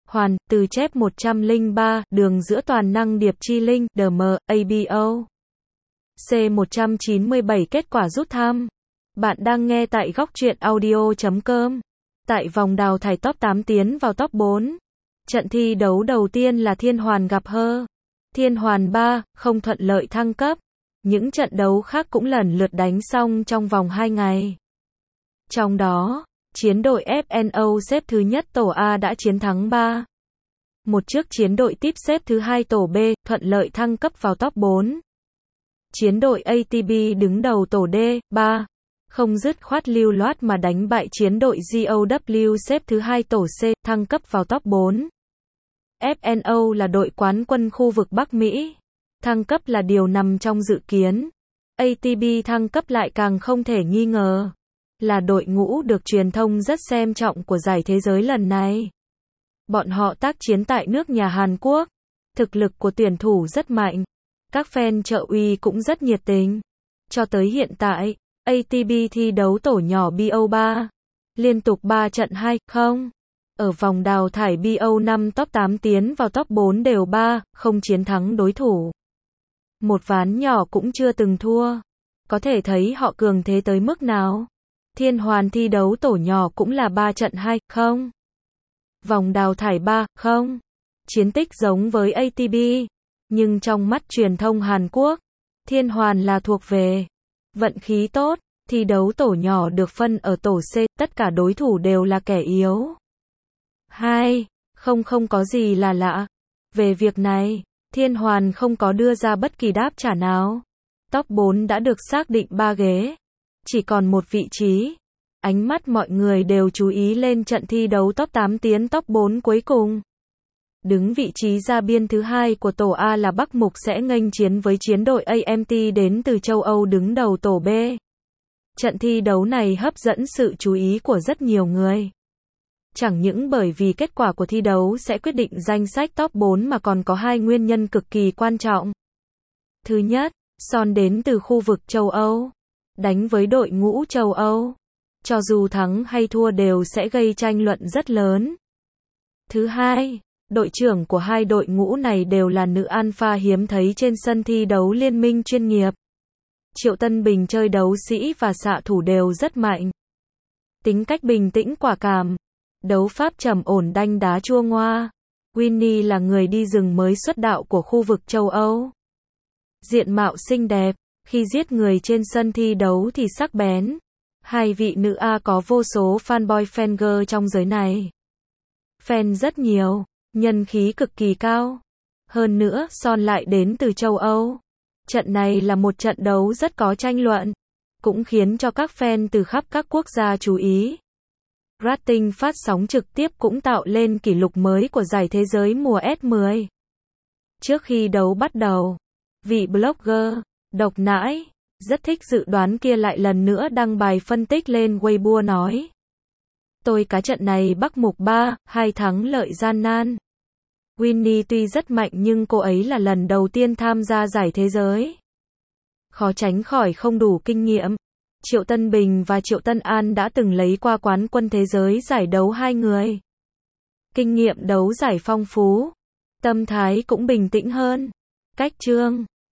Hoàn, từ chép 103, đường giữa toàn năng điệp chi linh, DM, ABO. C197 kết quả rút thăm. Bạn đang nghe tại góc truyện audio.com. Tại vòng đào thải top 8 tiến vào top 4. Trận thi đấu đầu tiên là Thiên Hoàn gặp Hơ. Thiên Hoàn 3, không thuận lợi thăng cấp. Những trận đấu khác cũng lần lượt đánh xong trong vòng 2 ngày. Trong đó, chiến đội FNO xếp thứ nhất tổ A đã chiến thắng 3. Một trước chiến đội tiếp xếp thứ hai tổ B, thuận lợi thăng cấp vào top 4. Chiến đội ATB đứng đầu tổ D, 3. Không dứt khoát lưu loát mà đánh bại chiến đội GOW xếp thứ hai tổ C, thăng cấp vào top 4. FNO là đội quán quân khu vực Bắc Mỹ. Thăng cấp là điều nằm trong dự kiến. ATB thăng cấp lại càng không thể nghi ngờ. Là đội ngũ được truyền thông rất xem trọng của giải thế giới lần này. Bọn họ tác chiến tại nước nhà Hàn Quốc. Thực lực của tuyển thủ rất mạnh. Các fan trợ uy cũng rất nhiệt tình. Cho tới hiện tại, ATB thi đấu tổ nhỏ BO3. Liên tục 3 trận 2-0. Ở vòng đào thải BO5 top 8 tiến vào top 4 đều 3-0 chiến thắng đối thủ. Một ván nhỏ cũng chưa từng thua. Có thể thấy họ cường thế tới mức nào. Thiên Hoàn thi đấu tổ nhỏ cũng là 3 trận 2-0. Vòng đào thải 3-0. Chiến tích giống với ATB. Nhưng trong mắt truyền thông Hàn Quốc, Thiên Hoàn là thuộc về vận khí tốt. Thi đấu tổ nhỏ được phân ở tổ C, tất cả đối thủ đều là kẻ yếu. 2-0 không có gì là lạ. Về việc này, Thiên Hoàn không có đưa ra bất kỳ đáp trả nào. Top 4 đã được xác định 3 ghế. Chỉ còn một vị trí. Ánh mắt mọi người đều chú ý lên trận thi đấu top 8 tiến top 4 cuối cùng. Đứng vị trí ra biên thứ hai của tổ A là Bắc Mục sẽ nghênh chiến với chiến đội AMT đến từ châu Âu đứng đầu tổ B. Trận thi đấu này hấp dẫn sự chú ý của rất nhiều người. Chẳng những bởi vì kết quả của thi đấu sẽ quyết định danh sách top 4 mà còn có hai nguyên nhân cực kỳ quan trọng. Thứ nhất, Son đến từ khu vực châu Âu. Đánh với đội ngũ châu Âu. Cho dù thắng hay thua đều sẽ gây tranh luận rất lớn. Thứ hai, đội trưởng của hai đội ngũ này đều là nữ alpha hiếm thấy trên sân thi đấu liên minh chuyên nghiệp. Triệu Tân Bình chơi đấu sĩ và xạ thủ đều rất mạnh. Tính cách bình tĩnh quả cảm. Đấu pháp trầm ổn đanh đá chua ngoa. Winnie là người đi rừng mới xuất đạo của khu vực châu Âu. Diện mạo xinh đẹp, khi giết người trên sân thi đấu thì sắc bén. Hai vị nữ A có vô số fanboy fangirl trong giới này. Fan rất nhiều, nhân khí cực kỳ cao. Hơn nữa, Son lại đến từ châu Âu. Trận này là một trận đấu rất có tranh luận, cũng khiến cho các fan từ khắp các quốc gia chú ý. Rating phát sóng trực tiếp cũng tạo lên kỷ lục mới của giải thế giới mùa S10. Trước khi đấu bắt đầu, vị blogger, độc nãi, rất thích dự đoán kia lại lần nữa đăng bài phân tích lên Weibo nói. Tôi cá trận này Bắc Mục 3-2 thắng lợi gian nan. Winnie tuy rất mạnh nhưng cô ấy là lần đầu tiên tham gia giải thế giới. Khó tránh khỏi không đủ kinh nghiệm. Triệu Tân Bình và Triệu Tân An đã từng lấy qua quán quân thế giới giải đấu hai người. Kinh nghiệm đấu giải phong phú. Tâm thái cũng bình tĩnh hơn. Cách chương